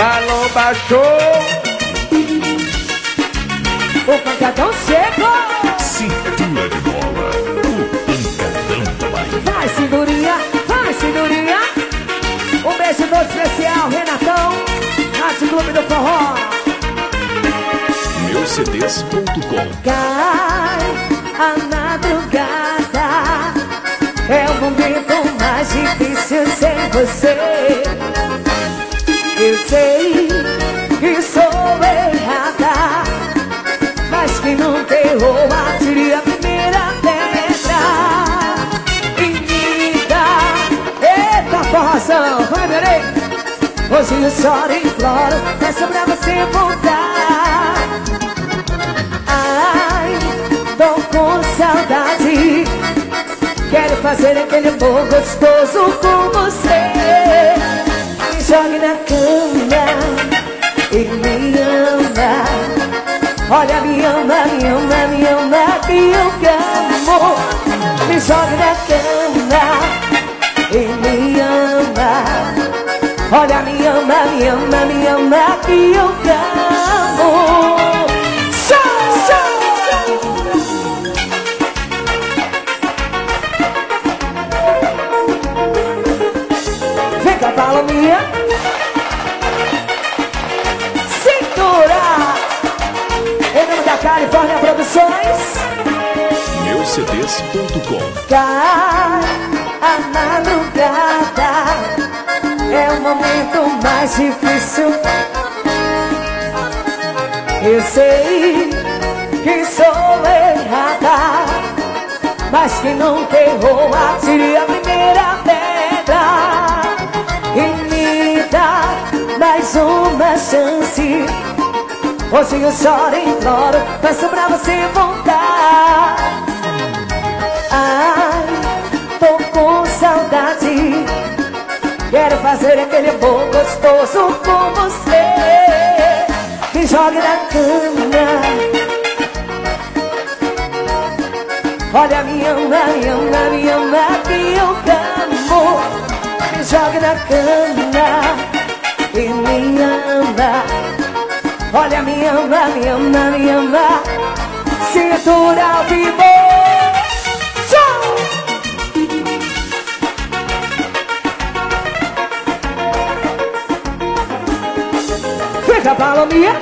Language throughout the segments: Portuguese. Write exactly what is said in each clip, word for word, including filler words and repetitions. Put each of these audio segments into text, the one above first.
balão baixou. O pancadão chegou. Cintura de bola, o pancadão da Bahia. Vai, cinturinha, vai, cinturinha. Um beijo todo especial, Renatão, Rádio Clube do Forró. meu c d s ponto com. Cai a madrugada, é o momento mais difícil sem você. Eu sei que sou errada, mas que nunca errou, atire a primeira pedra e me dá. Eita forração, vai, Berei. Hoje eu choro e imploro, peço pra você voltar. Ai, tô com saudade, quero fazer aquele amor gostoso com você. Me jogue na cama e me ama. Olha, me ama, me ama, me ama, que eu amo. Me jogue na cama e me ama. Olha, me ama, me ama, me ama, que eu amo. Show, show, vem cá, Palomia. Cintura. Em nome da Califórnia Produções. meu c d s ponto com. Cai a madrugada, é o momento mais difícil. Eu sei que sou errada, mas que nunca errou, atire a primeira pedra e me dá mais uma chance. Hoje eu choro e imploro, peço pra você voltar. Ai, tô com saudade, quero fazer aquele amor gostoso com você. Me jogue na cama. Olha, me ama, me ama, me ama, que eu amo. Me jogue na cama e me ama. Olha, me ama, me ama, me ama. Cintura ao vivo. Show! Fica, Palomia.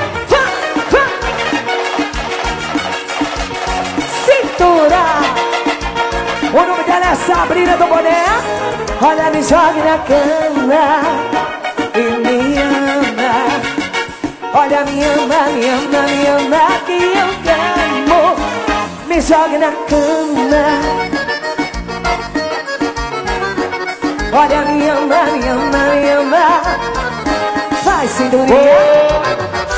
Cintura. O nome dela é Sabrina do Boné. Olha, me jogue na cama e me ama. Olha, me ama, me ama, me ama, que eu amo. Me jogue na cama. Olha, me ama, me ama, me ama. Vai, cinturinha.